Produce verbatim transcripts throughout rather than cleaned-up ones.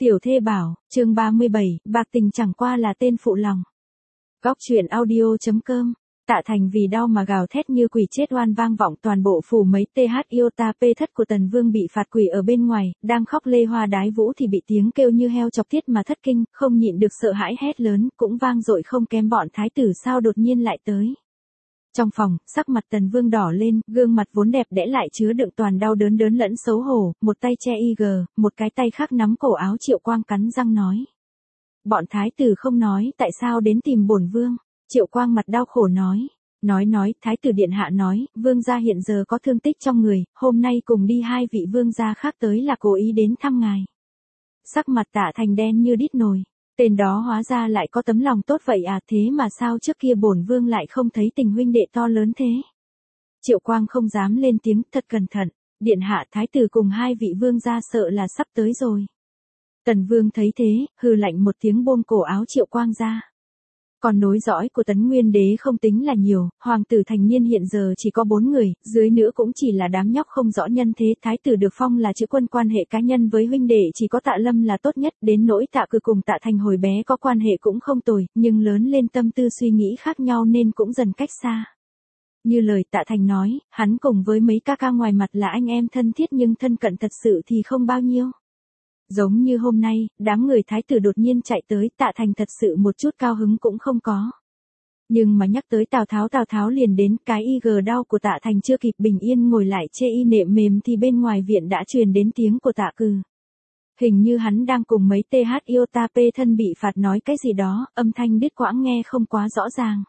Tiểu thê bảo, chương ba mươi bảy, bạc tình chẳng qua là tên phụ lòng. Góc truyện audio.com. Tạ Thành vì đau mà gào thét như quỷ chết oan vang vọng toàn bộ phủ mấy th iota p thất của Tần Vương bị phạt quỷ ở bên ngoài, đang khóc lê hoa đái vũ thì bị tiếng kêu như heo chọc tiết mà thất kinh, không nhịn được sợ hãi hét lớn, cũng vang dội không kém bọn thái tử sao đột nhiên lại tới. Trong phòng, sắc mặt Tần Vương đỏ lên, gương mặt vốn đẹp đẽ lại chứa đựng toàn đau đớn đớn lẫn xấu hổ, một tay che y gờ, một cái tay khác nắm cổ áo Triệu Quang cắn răng nói. Bọn thái tử không nói tại sao đến tìm bổn vương. Triệu Quang mặt đau khổ nói. Nói nói, thái tử điện hạ nói, vương gia hiện giờ có thương tích trong người, hôm nay cùng đi hai vị vương gia khác tới là cố ý đến thăm ngài. Sắc mặt Tạ Thành đen như đít nồi. Tên đó hóa ra lại có tấm lòng tốt vậy à, thế mà sao trước kia bổn vương lại không thấy tình huynh đệ to lớn thế. Triệu Quang không dám lên tiếng, thật cẩn thận, điện hạ thái tử cùng hai vị vương gia sợ là sắp tới rồi. Tần Vương thấy thế, hừ lạnh một tiếng buông cổ áo Triệu Quang ra. Còn nối dõi của Tấn Nguyên Đế không tính là nhiều, hoàng tử thành niên hiện giờ chỉ có bốn người, dưới nữa cũng chỉ là đám nhóc không rõ nhân thế. Thái tử được phong là chữ quân, quan hệ cá nhân với huynh đệ chỉ có Tạ Lâm là tốt nhất, đến nỗi Tạ Cừ cùng Tạ Thành hồi bé có quan hệ cũng không tồi, nhưng lớn lên tâm tư suy nghĩ khác nhau nên cũng dần cách xa. Như lời Tạ Thành nói, hắn cùng với mấy ca ca ngoài mặt là anh em thân thiết nhưng thân cận thật sự thì không bao nhiêu. Giống như hôm nay, đám người thái tử đột nhiên chạy tới, Tạ Thành thật sự một chút cao hứng cũng không có. Nhưng mà nhắc tới Tào Tháo Tào Tháo liền đến, cái y gờ đau của Tạ Thành chưa kịp bình yên ngồi lại chê y nệm mềm thì bên ngoài viện đã truyền đến tiếng của Tạ Cừ. Hình như hắn đang cùng mấy th iota p thân bị phạt nói cái gì đó, âm thanh đứt quãng nghe không quá rõ ràng.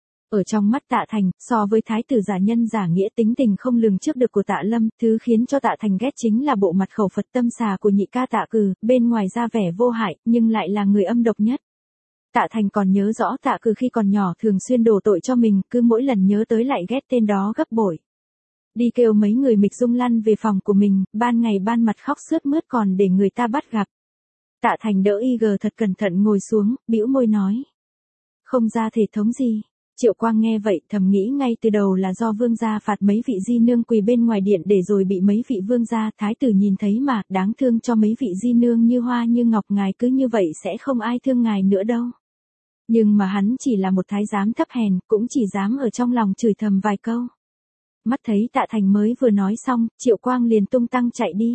Ở trong mắt Tạ Thành, so với thái tử giả nhân giả nghĩa tính tình không lường trước được của Tạ Lâm, thứ khiến cho Tạ Thành ghét chính là bộ mặt khẩu Phật tâm xà của nhị ca Tạ Cừ, bên ngoài ra vẻ vô hại, nhưng lại là người âm độc nhất. Tạ Thành còn nhớ rõ Tạ Cừ khi còn nhỏ thường xuyên đổ tội cho mình, cứ mỗi lần nhớ tới lại ghét tên đó gấp bội. Đi kêu mấy người Mịch Dung lăn về phòng của mình, ban ngày ban mặt khóc sướt mướt còn để người ta bắt gặp. Tạ Thành đỡ y gờ thật cẩn thận ngồi xuống, bĩu môi nói. Không ra thể thống gì. Triệu Quang nghe vậy thầm nghĩ ngay từ đầu là do vương gia phạt mấy vị di nương quỳ bên ngoài điện để rồi bị mấy vị vương gia thái tử nhìn thấy mà, đáng thương cho mấy vị di nương như hoa như ngọc, ngài cứ như vậy sẽ không ai thương ngài nữa đâu. Nhưng mà hắn chỉ là một thái giám thấp hèn, cũng chỉ dám ở trong lòng chửi thầm vài câu. Mắt thấy Tạ Thành mới vừa nói xong, Triệu Quang liền tung tăng chạy đi.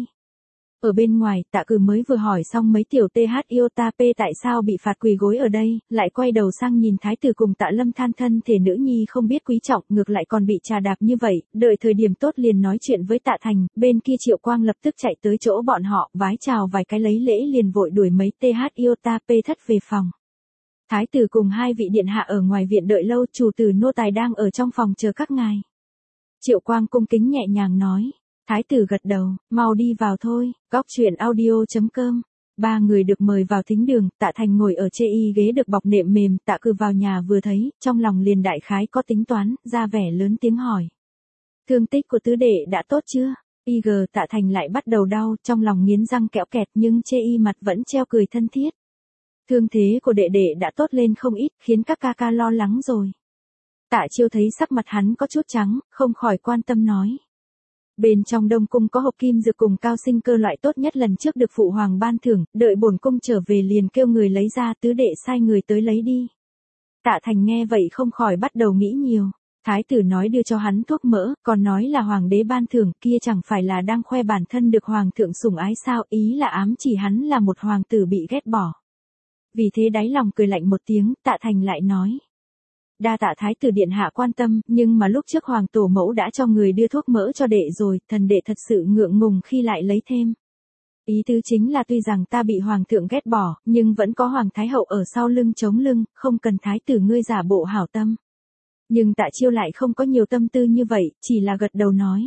Ở bên ngoài, Tạ Cừ mới vừa hỏi xong mấy tiểu th iota p tại sao bị phạt quỳ gối ở đây, lại quay đầu sang nhìn thái tử cùng Tạ Lâm than thân thể nữ nhi không biết quý trọng, ngược lại còn bị trà đạp như vậy, đợi thời điểm tốt liền nói chuyện với Tạ Thành, bên kia Triệu Quang lập tức chạy tới chỗ bọn họ, vái chào vài cái lấy lễ liền vội đuổi mấy th iota p thất về phòng. Thái tử cùng hai vị điện hạ ở ngoài viện đợi lâu, chủ tử nô tài đang ở trong phòng chờ các ngài. Triệu Quang cung kính nhẹ nhàng nói. Thái tử gật đầu, mau đi vào thôi. Góc truyện audio.com. Ba người được mời vào thính đường, Tạ Thành ngồi ở chê y ghế được bọc nệm mềm, Tạ Cừ vào nhà vừa thấy, trong lòng liền đại khái có tính toán, ra vẻ lớn tiếng hỏi. Thương tích của tứ đệ đã tốt chưa? Y gờ Tạ Thành lại bắt đầu đau, trong lòng nghiến răng kẽo kẹt nhưng chê y mặt vẫn treo cười thân thiết. Thương thế của đệ đệ đã tốt lên không ít, khiến các ca ca lo lắng rồi. Tạ Chiêu thấy sắc mặt hắn có chút trắng, không khỏi quan tâm nói. Bên trong Đông cung có hộp kim dược cùng cao sinh cơ loại tốt nhất lần trước được phụ hoàng ban thưởng, đợi bổn cung trở về liền kêu người lấy ra, tứ đệ sai người tới lấy đi. Tạ Thành nghe vậy không khỏi bắt đầu nghĩ nhiều. Thái tử nói đưa cho hắn thuốc mỡ, còn nói là hoàng đế ban thưởng, kia chẳng phải là đang khoe bản thân được hoàng thượng sủng ái sao, ý là ám chỉ hắn là một hoàng tử bị ghét bỏ. Vì thế đáy lòng cười lạnh một tiếng, Tạ Thành lại nói. Đa tạ thái tử điện hạ quan tâm, nhưng mà lúc trước hoàng tổ mẫu đã cho người đưa thuốc mỡ cho đệ rồi, thần đệ thật sự ngượng ngùng khi lại lấy thêm. Ý tứ chính là tuy rằng ta bị hoàng thượng ghét bỏ, nhưng vẫn có hoàng thái hậu ở sau lưng chống lưng, không cần thái tử ngươi giả bộ hảo tâm. Nhưng Tạ Chiêu lại không có nhiều tâm tư như vậy, chỉ là gật đầu nói.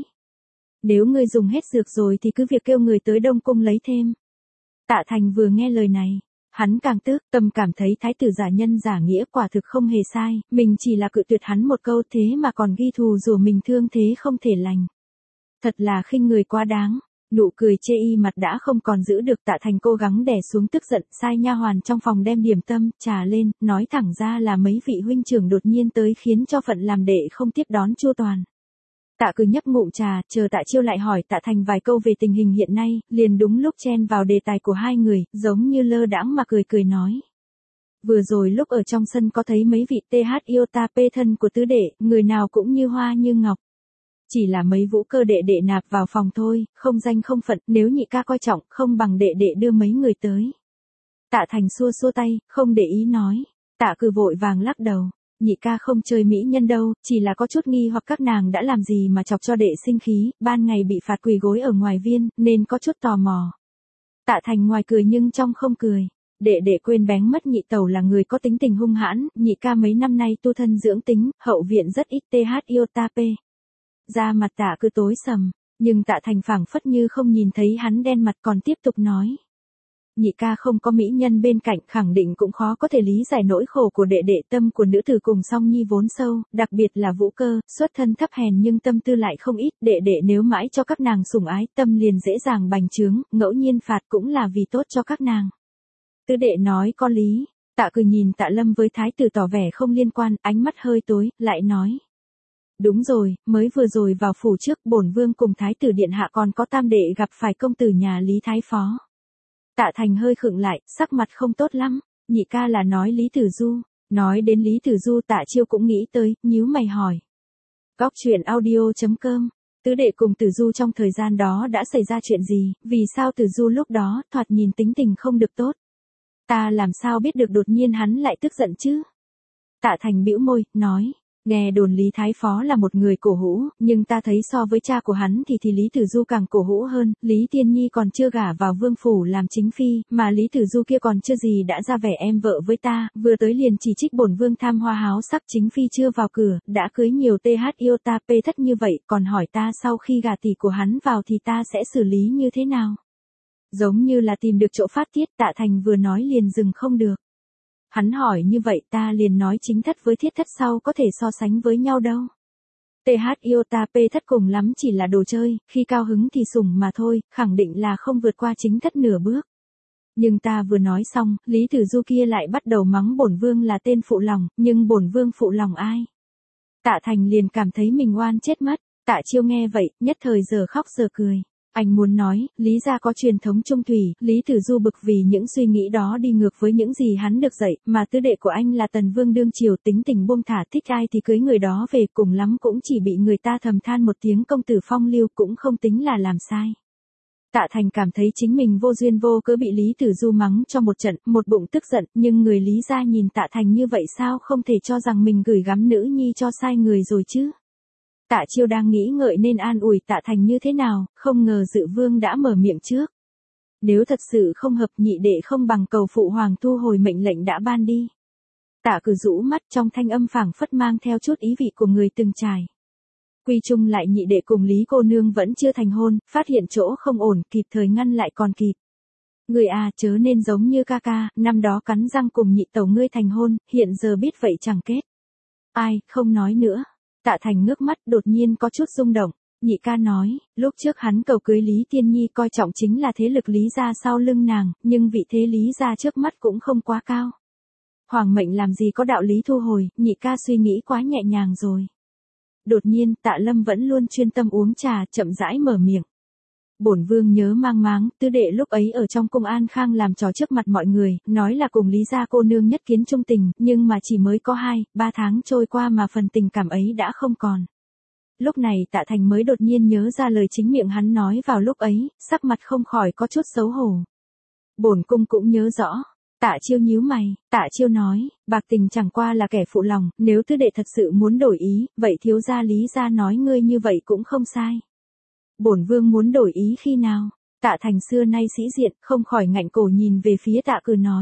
Nếu ngươi dùng hết dược rồi thì cứ việc kêu người tới Đông cung lấy thêm. Tạ Thành vừa nghe lời này. Hắn càng tức, tâm cảm thấy thái tử giả nhân giả nghĩa quả thực không hề sai, mình chỉ là cự tuyệt hắn một câu thế mà còn ghi thù rủa mình thương thế không thể lành. Thật là khinh người quá đáng, nụ cười chê y mặt đã không còn giữ được. Tạ Thành cố gắng đè xuống tức giận, sai nha hoàn trong phòng đem điểm tâm, trà lên, nói thẳng ra là mấy vị huynh trưởng đột nhiên tới khiến cho phận làm đệ không tiếp đón chu toàn. Tạ cứ nhấp ngụm trà, chờ Tạ Chiêu lại hỏi Tạ Thành vài câu về tình hình hiện nay, liền đúng lúc chen vào đề tài của hai người, giống như lơ đãng mà cười cười nói. Vừa rồi lúc ở trong sân có thấy mấy vị tê hát Iota P thân của tứ đệ, người nào cũng như hoa như ngọc. Chỉ là mấy vũ cơ đệ đệ nạp vào phòng thôi, không danh không phận, nếu nhị ca coi trọng, không bằng đệ đệ đưa mấy người tới. Tạ Thành xua xua tay, không để ý nói. Tạ cứ vội vàng lắc đầu. Nhị ca không chơi mỹ nhân đâu, chỉ là có chút nghi hoặc các nàng đã làm gì mà chọc cho đệ sinh khí, ban ngày bị phạt quỳ gối ở ngoài viên, nên có chút tò mò. Tạ Thành ngoài cười nhưng trong không cười. Đệ đệ quên bén mất nhị tẩu là người có tính tình hung hãn, nhị ca mấy năm nay tu thân dưỡng tính, hậu viện rất ít tê hát Iota P. Da mặt Tạ cứ tối sầm, nhưng Tạ Thành phảng phất như không nhìn thấy hắn đen mặt còn tiếp tục nói. Nhị ca không có mỹ nhân bên cạnh khẳng định cũng khó có thể lý giải nỗi khổ của đệ đệ, tâm của nữ tử cùng song nhi vốn sâu, đặc biệt là vũ cơ, xuất thân thấp hèn nhưng tâm tư lại không ít, đệ đệ nếu mãi cho các nàng sủng ái tâm liền dễ dàng bành trướng, ngẫu nhiên phạt cũng là vì tốt cho các nàng. Tứ đệ nói có lý. Tạ cứ nhìn Tạ Lâm với thái tử tỏ vẻ không liên quan, ánh mắt hơi tối, lại nói. Đúng rồi, mới vừa rồi vào phủ trước, bổn vương cùng thái tử điện hạ còn có tam đệ gặp phải công tử nhà Lý Thái Phó. Tạ Thành hơi khựng lại, sắc mặt không tốt lắm, nhị ca là nói Lý Tử Du. Nói đến Lý Tử Du Tạ Chiêu cũng nghĩ tới, nhíu mày hỏi. Góc truyện audio chấm com. Tứ đệ cùng Tử Du trong thời gian đó đã xảy ra chuyện gì, vì sao Tử Du lúc đó thoạt nhìn tính tình không được tốt. Ta làm sao biết được đột nhiên hắn lại tức giận chứ? Tạ Thành bĩu môi, nói. Nghe đồn Lý Thái Phó là một người cổ hũ, nhưng ta thấy so với cha của hắn thì thì Lý Tử Du càng cổ hũ hơn, Lý Tiên Nhi còn chưa gả vào vương phủ làm chính phi, mà Lý Tử Du kia còn chưa gì đã ra vẻ em vợ với ta, vừa tới liền chỉ trích bổn vương tham hoa háo sắc, chính phi chưa vào cửa, đã cưới nhiều tê hát Iota P thất như vậy, còn hỏi ta sau khi gả tỷ của hắn vào thì ta sẽ xử lý như thế nào? Giống như là tìm được chỗ phát tiết, Tạ Thành vừa nói liền dừng không được. Hắn hỏi như vậy ta liền nói chính thất với thiết thất sau có thể so sánh với nhau đâu. tê hát Iota P thất cùng lắm chỉ là đồ chơi, khi cao hứng thì sủng mà thôi, khẳng định là không vượt qua chính thất nửa bước. Nhưng ta vừa nói xong, Lý Tử Du kia lại bắt đầu mắng bổn vương là tên phụ lòng, nhưng bổn vương phụ lòng ai? Tạ Thành liền cảm thấy mình oan chết mất. Tạ Chiêu nghe vậy, nhất thời giờ khóc giờ cười. Anh muốn nói, Lý gia có truyền thống trung thủy, Lý Tử Du bực vì những suy nghĩ đó đi ngược với những gì hắn được dạy, mà tứ đệ của anh là Tần Vương đương triều, tính tình buông thả, thích ai thì cưới người đó về, cùng lắm cũng chỉ bị người ta thầm than một tiếng công tử phong lưu, cũng không tính là làm sai. Tạ Thành cảm thấy chính mình vô duyên vô cớ bị Lý Tử Du mắng cho một trận, một bụng tức giận, nhưng người Lý gia nhìn Tạ Thành như vậy sao không thể cho rằng mình gửi gắm nữ nhi cho sai người rồi chứ. Tạ Chiêu đang nghĩ ngợi nên an ủi Tạ Thành như thế nào, không ngờ Dự Vương đã mở miệng trước. Nếu thật sự không hợp nhị đệ không bằng cầu phụ hoàng thu hồi mệnh lệnh đã ban đi. Tạ cứ rũ mắt trong thanh âm phảng phất mang theo chút ý vị của người từng trải. Quy chung lại nhị đệ cùng Lý cô nương vẫn chưa thành hôn, phát hiện chỗ không ổn, kịp thời ngăn lại còn kịp. Người à chớ nên giống như ca ca, năm đó cắn răng cùng nhị tẩu ngươi thành hôn, hiện giờ biết vậy chẳng kết. Ai, không nói nữa. Tạ Thành ngước mắt đột nhiên có chút rung động, nhị ca nói, lúc trước hắn cầu cưới Lý Tiên Nhi coi trọng chính là thế lực Lý gia sau lưng nàng, nhưng vị thế Lý gia trước mắt cũng không quá cao. Hoàng mệnh làm gì có đạo lý thu hồi, nhị ca suy nghĩ quá nhẹ nhàng rồi. Đột nhiên Tạ Lâm vẫn luôn chuyên tâm uống trà, chậm rãi mở miệng. Bổn vương nhớ mang máng, tứ đệ lúc ấy ở trong cung An Khang làm trò trước mặt mọi người, nói là cùng Lý gia cô nương nhất kiến trung tình, nhưng mà chỉ mới có hai, ba tháng trôi qua mà phần tình cảm ấy đã không còn. Lúc này Tạ Thành mới đột nhiên nhớ ra lời chính miệng hắn nói vào lúc ấy, sắc mặt không khỏi có chút xấu hổ. Bổn cung cũng nhớ rõ. Tạ Chiêu nhíu mày, Tạ Chiêu nói, bạc tình chẳng qua là kẻ phụ lòng, nếu tứ đệ thật sự muốn đổi ý, vậy thiếu gia Lý gia nói ngươi như vậy cũng không sai. Bổn vương muốn đổi ý khi nào? Tạ Thành xưa nay sĩ diện, không khỏi ngạnh cổ nhìn về phía Tạ Cử nói.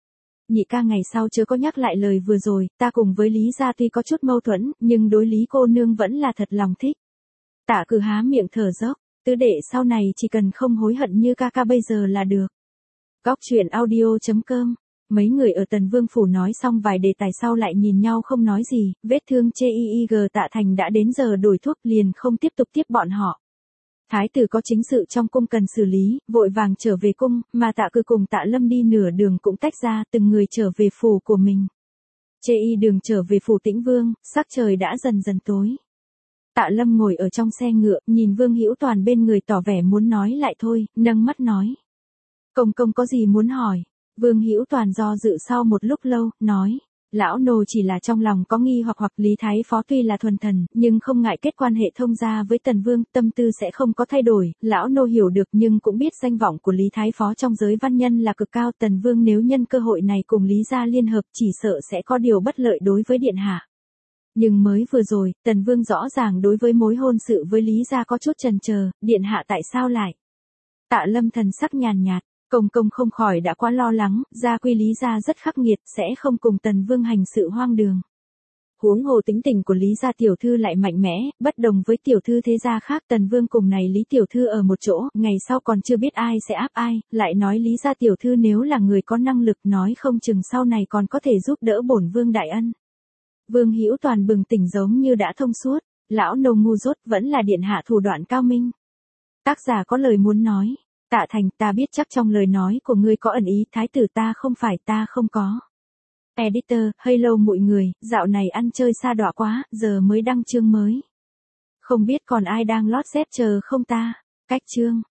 Nhị ca ngày sau chớ có nhắc lại lời vừa rồi, ta cùng với Lý gia tuy có chút mâu thuẫn, nhưng đối Lý cô nương vẫn là thật lòng thích. Tạ Cử há miệng thở dốc, tứ đệ sau này chỉ cần không hối hận như ca ca bây giờ là được. Góc truyện audio chấm com. Mấy người ở Tần Vương phủ nói xong vài đề tài sau lại nhìn nhau không nói gì, vết thương chê y y g Tạ Thành đã đến giờ đổi thuốc liền không tiếp tục tiếp bọn họ. Thái tử có chính sự trong cung cần xử lý, vội vàng trở về cung, mà Tạ Cử cùng Tạ Lâm đi nửa đường cũng tách ra, từng người trở về phủ của mình. Chê y đường trở về phủ Tĩnh Vương, sắc trời đã dần dần tối. Tạ Lâm ngồi ở trong xe ngựa, nhìn Vương Hữu Toàn bên người tỏ vẻ muốn nói lại thôi, nâng mắt nói. Công công có gì muốn hỏi? Vương Hữu Toàn do dự sau một lúc lâu, nói. Lão nô chỉ là trong lòng có nghi hoặc hoặc Lý Thái Phó tuy là thuần thần, nhưng không ngại kết quan hệ thông gia với Tần Vương, tâm tư sẽ không có thay đổi, lão nô hiểu được nhưng cũng biết danh vọng của Lý Thái Phó trong giới văn nhân là cực cao, Tần Vương nếu nhân cơ hội này cùng Lý gia liên hợp chỉ sợ sẽ có điều bất lợi đối với điện hạ. Nhưng mới vừa rồi, Tần Vương rõ ràng đối với mối hôn sự với Lý gia có chút chần chờ, điện hạ tại sao lại? Tạ Lâm thần sắc nhàn nhạt. Công công không khỏi đã quá lo lắng, gia quy Lý gia rất khắc nghiệt, sẽ không cùng Tần Vương hành sự hoang đường. Huống hồ tính tình của Lý gia tiểu thư lại mạnh mẽ, bất đồng với tiểu thư thế gia khác, Tần Vương cùng này Lý tiểu thư ở một chỗ, ngày sau còn chưa biết ai sẽ áp ai, lại nói Lý gia tiểu thư nếu là người có năng lực nói không chừng sau này còn có thể giúp đỡ bổn vương đại ân. Vương Hữu Toàn bừng tỉnh giống như đã thông suốt, lão nô ngu dốt vẫn là điện hạ thủ đoạn cao minh. Tác giả có lời muốn nói. Tạ Thành, ta biết chắc trong lời nói của ngươi có ẩn ý, thái tử ta không phải, ta không có. Editor, hello mọi người, dạo này ăn chơi sa đọa quá, giờ mới đăng chương mới. Không biết còn ai đang lót dép chờ không ta? Cách chương.